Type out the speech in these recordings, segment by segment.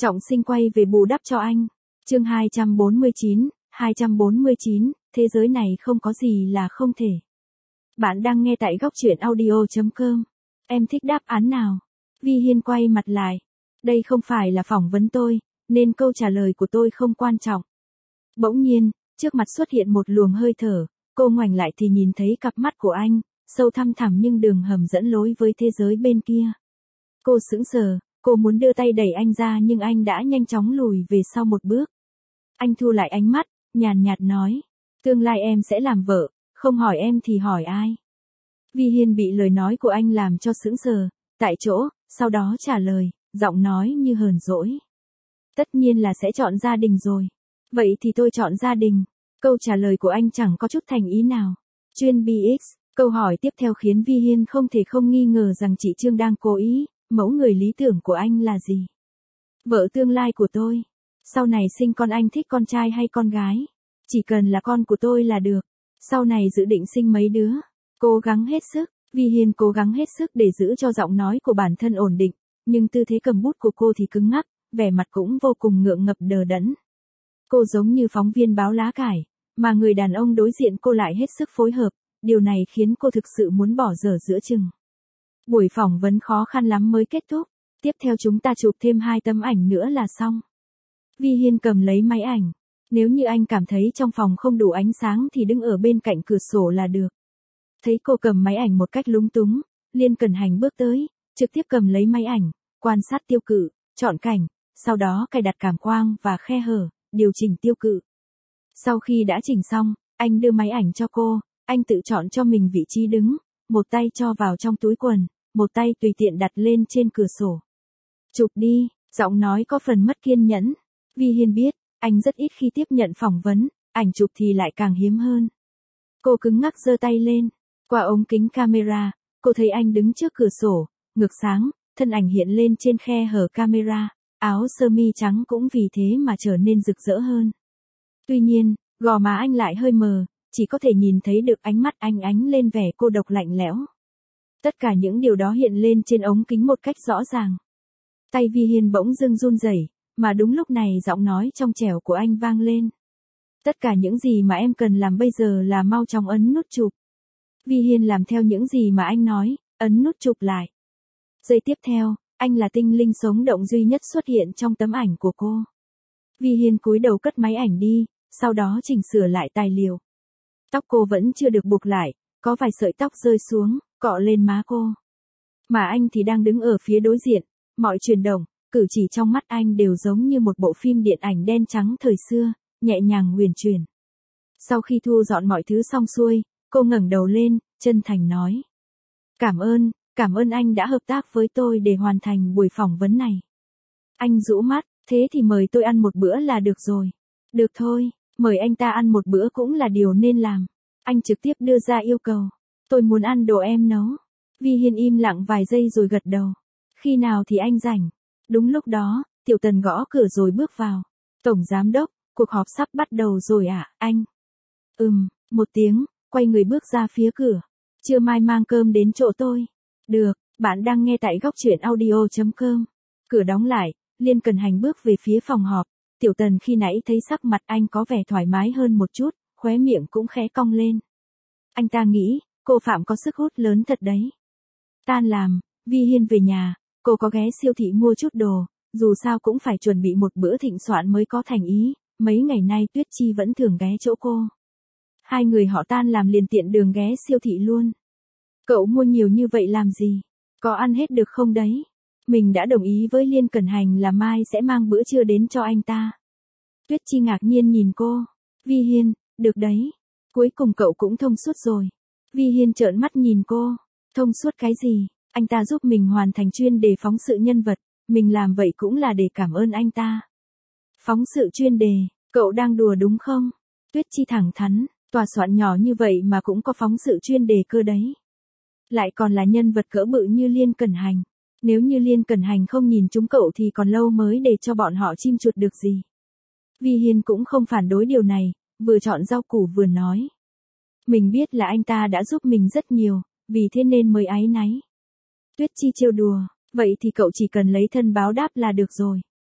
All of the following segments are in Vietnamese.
Trọng Sinh quay về bù đắp cho anh. Chương 249, thế giới này không có gì là không thể. Bạn đang nghe tại góc truyện audio.com. Em thích đáp án nào? Vi Hiên quay mặt lại. Đây không phải là phỏng vấn tôi, nên câu trả lời của tôi không quan trọng. Bỗng nhiên, trước mặt xuất hiện một luồng hơi thở, cô ngoảnh lại thì nhìn thấy cặp mắt của anh, sâu thăm thẳm nhưng đường hầm dẫn lối với thế giới bên kia. Cô sững sờ, cô muốn đưa tay đẩy anh ra nhưng anh đã nhanh chóng lùi về sau một bước. Anh thu lại ánh mắt, nhàn nhạt nói, tương lai em sẽ làm vợ, không hỏi em thì hỏi ai? Vi Hiên bị lời nói của anh làm cho sững sờ, tại chỗ, sau đó trả lời, giọng nói như hờn dỗi. Tất nhiên là sẽ chọn gia đình rồi. Vậy thì tôi chọn gia đình. Câu trả lời của anh chẳng có chút thành ý nào. Chuyên BX, câu hỏi tiếp theo khiến Vi Hiên không thể không nghi ngờ rằng chị Trương đang cố ý, mẫu người lý tưởng của anh là gì? Vợ tương lai của tôi. Sau này sinh con anh thích con trai hay con gái? Chỉ cần là con của tôi là được. Sau này dự định sinh mấy đứa? Cố gắng hết sức. Vi Hiên cố gắng hết sức để giữ cho giọng nói của bản thân ổn định, nhưng tư thế cầm bút của cô thì cứng ngắc, vẻ mặt cũng vô cùng ngượng ngập đờ đẫn. Cô giống như phóng viên báo lá cải, mà người đàn ông đối diện cô lại hết sức phối hợp, điều này khiến cô thực sự muốn bỏ dở giữa chừng. Buổi phỏng vấn khó khăn lắm mới kết thúc, tiếp theo chúng ta chụp thêm 2 tấm ảnh nữa là xong. Vi Hiên cầm lấy máy ảnh, nếu như anh cảm thấy trong phòng không đủ ánh sáng thì đứng ở bên cạnh cửa sổ là được. Thấy cô cầm máy ảnh một cách lúng túng, Liên Cẩn Hành bước tới, trực tiếp cầm lấy máy ảnh, quan sát tiêu cự, chọn cảnh, sau đó cài đặt cảm quang và khe hở, điều chỉnh tiêu cự. Sau khi đã chỉnh xong, anh đưa máy ảnh cho cô, anh tự chọn cho mình vị trí đứng, một tay cho vào trong túi quần, một tay tùy tiện đặt lên trên cửa sổ. Chụp đi, giọng nói có phần mất kiên nhẫn. Vi Hiên biết, anh rất ít khi tiếp nhận phỏng vấn, ảnh chụp thì lại càng hiếm hơn. Cô cứng ngắc giơ tay lên, qua ống kính camera, cô thấy anh đứng trước cửa sổ, ngực sáng, thân ảnh hiện lên trên khe hở camera, áo sơ mi trắng cũng vì thế mà trở nên rực rỡ hơn. Tuy nhiên, gò má anh lại hơi mờ, chỉ có thể nhìn thấy được ánh mắt anh ánh lên vẻ cô độc lạnh lẽo. Tất cả những điều đó hiện lên trên ống kính một cách rõ ràng. Tay Vi Hiên bỗng dưng run rẩy, mà đúng lúc này giọng nói trong trẻo của anh vang lên. Tất cả những gì mà em cần làm bây giờ là mau chóng ấn nút chụp. Vi Hiên làm theo những gì mà anh nói, ấn nút chụp lại. Giây tiếp theo, anh là tinh linh sống động duy nhất xuất hiện trong tấm ảnh của cô. Vi Hiên cúi đầu cất máy ảnh đi, sau đó chỉnh sửa lại tài liệu. Tóc cô vẫn chưa được buộc lại, có vài sợi tóc rơi xuống, cọ lên má cô. Mà anh thì đang đứng ở phía đối diện, mọi chuyển động, cử chỉ trong mắt anh đều giống như một bộ phim điện ảnh đen trắng thời xưa, nhẹ nhàng huyền chuyển. Sau khi thu dọn mọi thứ xong xuôi, cô ngẩng đầu lên, chân thành nói. Cảm ơn anh đã hợp tác với tôi để hoàn thành buổi phỏng vấn này. Anh rũ mắt, thế thì mời tôi ăn một bữa là được rồi. Được thôi, mời anh ta ăn một bữa cũng là điều nên làm. Anh trực tiếp đưa ra yêu cầu. Tôi muốn ăn đồ em nấu. Vi Hiên im lặng vài giây rồi gật đầu. Khi nào thì anh rảnh? Đúng lúc đó, Tiểu Tần gõ cửa rồi bước vào. Tổng giám đốc, cuộc họp sắp bắt đầu rồi à, anh? Một tiếng, quay người bước ra phía cửa. Trưa mai mang cơm đến chỗ tôi. Được, bạn đang nghe tại góc truyện audio.com. Cửa đóng lại, Liên Cẩn Hành bước về phía phòng họp. Tiểu Tần khi nãy thấy sắc mặt anh có vẻ thoải mái hơn một chút, khóe miệng cũng khẽ cong lên. Anh ta nghĩ, cô Phạm có sức hút lớn thật đấy. Tan làm, Vi Hiên về nhà, cô có ghé siêu thị mua chút đồ, dù sao cũng phải chuẩn bị một bữa thịnh soạn mới có thành ý, mấy ngày nay Tuyết Chi vẫn thường ghé chỗ cô. Hai người họ tan làm liền tiện đường ghé siêu thị luôn. Cậu mua nhiều như vậy làm gì? Có ăn hết được không đấy? Mình đã đồng ý với Liên Cẩn Hành là mai sẽ mang bữa trưa đến cho anh ta. Tuyết Chi ngạc nhiên nhìn cô. Vi Hiên, được đấy. Cuối cùng cậu cũng thông suốt rồi. Vi Hiên trợn mắt nhìn cô. Thông suốt cái gì? Anh ta giúp mình hoàn thành chuyên đề phóng sự nhân vật. Mình làm vậy cũng là để cảm ơn anh ta. Phóng sự chuyên đề, cậu đang đùa đúng không? Tuyết Chi thẳng thắn, tòa soạn nhỏ như vậy mà cũng có phóng sự chuyên đề cơ đấy. Lại còn là nhân vật cỡ bự như Liên Cẩn Hành. Nếu như Liên Cẩn Hành không nhìn chúng cậu thì còn lâu mới để cho bọn họ chim chuột được gì. Vi Hiên cũng không phản đối điều này, vừa chọn rau củ vừa nói. Mình biết là anh ta đã giúp mình rất nhiều, vì thế nên mới áy náy. Tuyết Chi trêu đùa, vậy thì cậu chỉ cần lấy thân báo đáp là được rồi.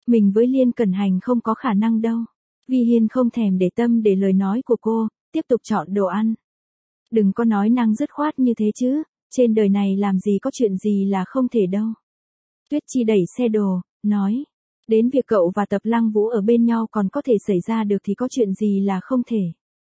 Mình với Liên Cẩn Hành không có khả năng đâu. Vi Hiên không thèm để tâm để lời nói của cô, tiếp tục chọn đồ ăn. Đừng có nói năng dứt khoát như thế chứ, trên đời này làm gì có chuyện gì là không thể đâu. Tuyết Chi đẩy xe đồ, nói. Đến việc cậu và Tập Lăng Vũ ở bên nhau còn có thể xảy ra được thì có chuyện gì là không thể.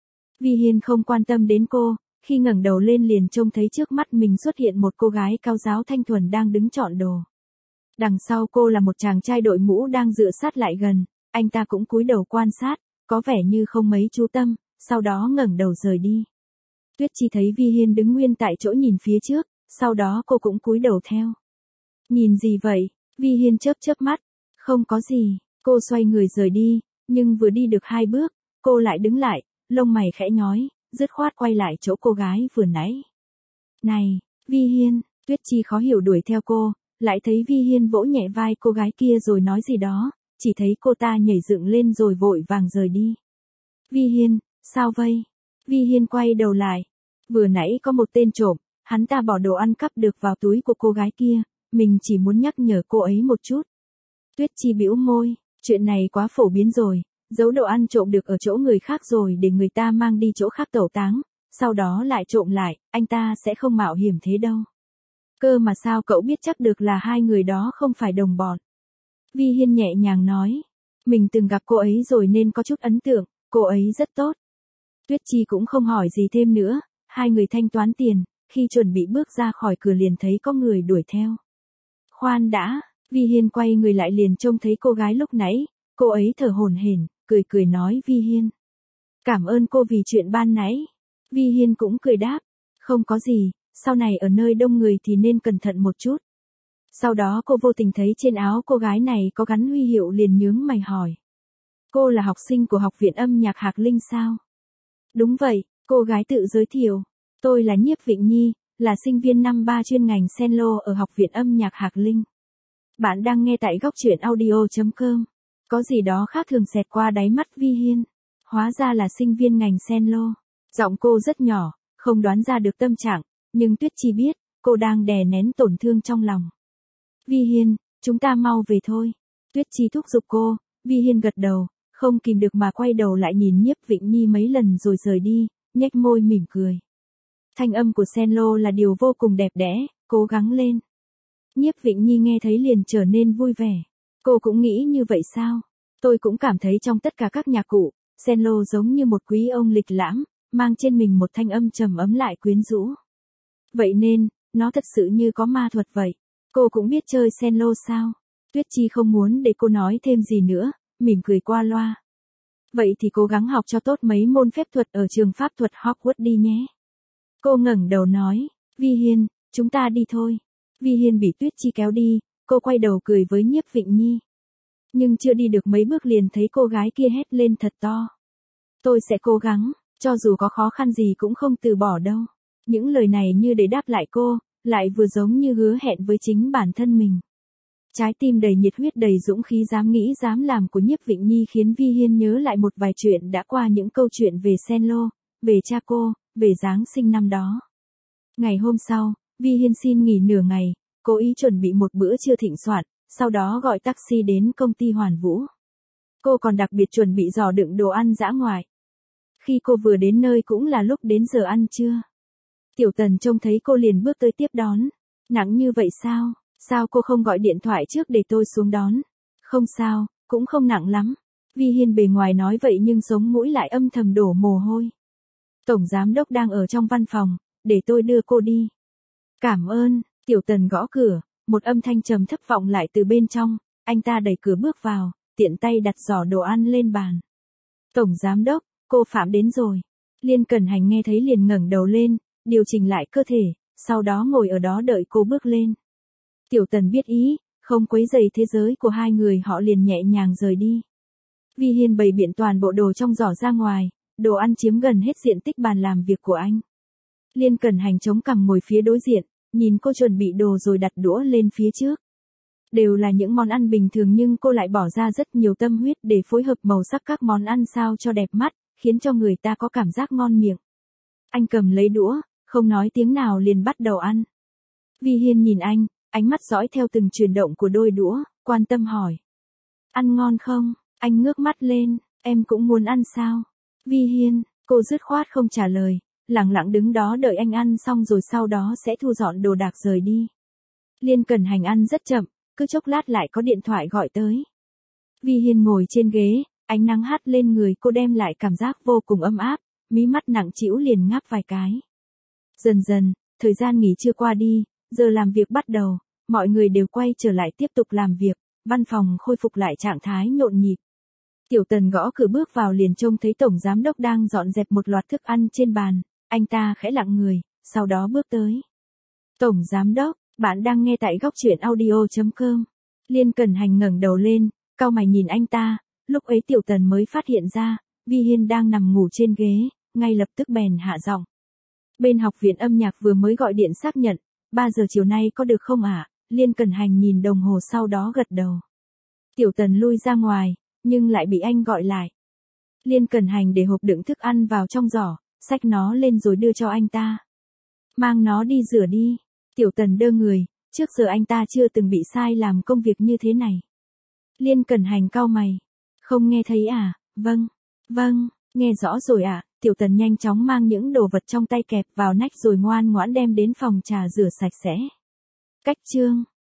Vi Hiên không quan tâm đến cô, khi ngẩng đầu lên liền trông thấy trước mắt mình xuất hiện một cô gái cao giáo thanh thuần đang đứng chọn đồ. Đằng sau cô là một chàng trai đội mũ đang dựa sát lại gần, anh ta cũng cúi đầu quan sát, có vẻ như không mấy chú tâm, sau đó ngẩng đầu rời đi. Tuyết Chi thấy Vi Hiên đứng nguyên tại chỗ nhìn phía trước, sau đó cô cũng cúi đầu theo. Nhìn gì vậy? Vi Hiên chớp chớp mắt. Không có gì, cô xoay người rời đi, nhưng vừa đi được 2 bước, cô lại đứng lại, lông mày khẽ nhói, dứt khoát quay lại chỗ cô gái vừa nãy. Này, Vi Hiên, Tuyết Chi khó hiểu đuổi theo cô, lại thấy Vi Hiên vỗ nhẹ vai cô gái kia rồi nói gì đó, chỉ thấy cô ta nhảy dựng lên rồi vội vàng rời đi. Vi Hiên, sao vậy? Vi Hiên quay đầu lại. Vừa nãy có một tên trộm, hắn ta bỏ đồ ăn cắp được vào túi của cô gái kia, mình chỉ muốn nhắc nhở cô ấy một chút. Tuyết Chi bĩu môi, chuyện này quá phổ biến rồi, giấu đồ ăn trộm được ở chỗ người khác rồi để người ta mang đi chỗ khác tẩu táng, sau đó lại trộm lại, anh ta sẽ không mạo hiểm thế đâu. Cơ mà sao cậu biết chắc được là hai người đó không phải đồng bọn? Vi Hiên nhẹ nhàng nói, mình từng gặp cô ấy rồi nên có chút ấn tượng, cô ấy rất tốt. Tuyết Chi cũng không hỏi gì thêm nữa, hai người thanh toán tiền, khi chuẩn bị bước ra khỏi cửa liền thấy có người đuổi theo. Khoan đã, Vi Hiên quay người lại liền trông thấy cô gái lúc nãy, cô ấy thở hổn hển, cười cười nói Vi Hiên. Cảm ơn cô vì chuyện ban nãy. Vi Hiên cũng cười đáp, không có gì, sau này ở nơi đông người thì nên cẩn thận một chút. Sau đó cô vô tình thấy trên áo cô gái này có gắn huy hiệu liền nhướng mày hỏi. Cô là học sinh của Học viện Âm nhạc Hạc Linh sao? Đúng vậy, cô gái tự giới thiệu. Tôi là Nhiếp Vịnh Nhi, là sinh viên năm 3 chuyên ngành cello ở Học viện Âm nhạc Hạc Linh. Bạn đang nghe tại góc truyện audio.com. Có gì đó khác thường xẹt qua đáy mắt Vi Hiên. Hóa ra là sinh viên ngành cello. Giọng cô rất nhỏ, không đoán ra được tâm trạng, nhưng Tuyết Chi biết, cô đang đè nén tổn thương trong lòng. Vi Hiên, chúng ta mau về thôi. Tuyết Chi thúc giục cô, Vi Hiên gật đầu, không kìm được mà quay đầu lại nhìn Nhiếp Vịnh Nhi mấy lần rồi rời đi, nhếch môi mỉm cười. Thanh âm của cello là điều vô cùng đẹp đẽ, cố gắng lên. Nhiếp Vịnh Nhi nghe thấy liền trở nên vui vẻ. Cô cũng nghĩ như vậy sao? Tôi cũng cảm thấy trong tất cả các nhạc cụ, cello giống như một quý ông lịch lãm, mang trên mình một thanh âm trầm ấm lại quyến rũ. Vậy nên, nó thật sự như có ma thuật vậy. Cô cũng biết chơi cello sao? Tuyết Chi không muốn để cô nói thêm gì nữa, mỉm cười qua loa. Vậy thì cố gắng học cho tốt mấy môn phép thuật ở trường pháp thuật Hogwarts đi nhé. Cô ngẩng đầu nói, Vi Hiên, chúng ta đi thôi. Vi Hiên bị Tuyết Chi kéo đi, cô quay đầu cười với Nhiếp Vịnh Nhi. Nhưng chưa đi được mấy bước liền thấy cô gái kia hét lên thật to. Tôi sẽ cố gắng, cho dù có khó khăn gì cũng không từ bỏ đâu. Những lời này như để đáp lại cô, lại vừa giống như hứa hẹn với chính bản thân mình. Trái tim đầy nhiệt huyết đầy dũng khí dám nghĩ dám làm của Nhiếp Vịnh Nhi khiến Vi Hiên nhớ lại một vài chuyện đã qua những câu chuyện về cello, về cha cô, về Giáng sinh năm đó. Ngày hôm sau, Vi Hiên xin nghỉ nửa ngày, cố ý chuẩn bị một bữa trưa thịnh soạn, sau đó gọi taxi đến công ty Hoàn Vũ. Cô còn đặc biệt chuẩn bị giỏ đựng đồ ăn dã ngoại. Khi cô vừa đến nơi cũng là lúc đến giờ ăn trưa. Tiểu Tần trông thấy cô liền bước tới tiếp đón. Nặng như vậy sao? Sao cô không gọi điện thoại trước để tôi xuống đón? Không sao, cũng không nặng lắm. Vi Hiên bề ngoài nói vậy nhưng sống mũi lại âm thầm đổ mồ hôi. Tổng giám đốc đang ở trong văn phòng, để tôi đưa cô đi. Cảm ơn, Tiểu Tần gõ cửa, một âm thanh trầm thấp vọng lại từ bên trong, anh ta đẩy cửa bước vào, tiện tay đặt giỏ đồ ăn lên bàn. Tổng giám đốc, cô Phạm đến rồi. Liên Cẩn Hành nghe thấy liền ngẩng đầu lên, điều chỉnh lại cơ thể, sau đó ngồi ở đó đợi cô bước lên. Tiểu Tần biết ý, không quấy rầy thế giới của hai người họ liền nhẹ nhàng rời đi. Vi Hiên bày biện toàn bộ đồ trong giỏ ra ngoài, đồ ăn chiếm gần hết diện tích bàn làm việc của anh. Liên Cẩn Hành chống cằm ngồi phía đối diện, nhìn cô chuẩn bị đồ rồi đặt đũa lên phía trước. Đều là những món ăn bình thường nhưng cô lại bỏ ra rất nhiều tâm huyết để phối hợp màu sắc các món ăn sao cho đẹp mắt, khiến cho người ta có cảm giác ngon miệng. Anh cầm lấy đũa, không nói tiếng nào liền bắt đầu ăn. Vi Hiên nhìn anh, ánh mắt dõi theo từng chuyển động của đôi đũa, quan tâm hỏi. Ăn ngon không? Anh ngước mắt lên, em cũng muốn ăn sao? Vi Hiên, cô dứt khoát không trả lời, lặng lặng đứng đó đợi anh ăn xong rồi sau đó sẽ thu dọn đồ đạc rời đi. Liên Cẩn Hành ăn rất chậm, cứ chốc lát lại có điện thoại gọi tới. Vi Hiên ngồi trên ghế, ánh nắng hắt lên người cô đem lại cảm giác vô cùng ấm áp, mí mắt nặng trĩu liền ngáp vài cái. Dần dần, thời gian nghỉ trưa qua đi, giờ làm việc bắt đầu, mọi người đều quay trở lại tiếp tục làm việc, văn phòng khôi phục lại trạng thái nhộn nhịp. Tiểu Tần gõ cửa bước vào liền trông thấy Tổng Giám Đốc đang dọn dẹp một loạt thức ăn trên bàn, anh ta khẽ lặng người, sau đó bước tới. Tổng Giám Đốc, bạn đang nghe tại góc truyện audio.com. Liên Cẩn Hành ngẩng đầu lên, cau mày nhìn anh ta, lúc ấy Tiểu Tần mới phát hiện ra, Vi Hiên đang nằm ngủ trên ghế, ngay lập tức bèn hạ giọng. Bên học viện âm nhạc vừa mới gọi điện xác nhận, 3 giờ chiều nay có được không ạ? Liên Cẩn Hành nhìn đồng hồ sau đó gật đầu. Tiểu Tần lui ra ngoài, nhưng lại bị anh gọi lại. Liên Cẩn Hành để hộp đựng thức ăn vào trong giỏ, xách nó lên rồi đưa cho anh ta. Mang nó đi rửa đi. Tiểu Tần đơ người, trước giờ anh ta chưa từng bị sai làm công việc như thế này. Liên Cẩn Hành cau mày. Không nghe thấy à? Vâng, nghe rõ rồi ạ. Tiểu Tần nhanh chóng mang những đồ vật trong tay kẹp vào nách rồi ngoan ngoãn đem đến phòng trà rửa sạch sẽ. Cách chương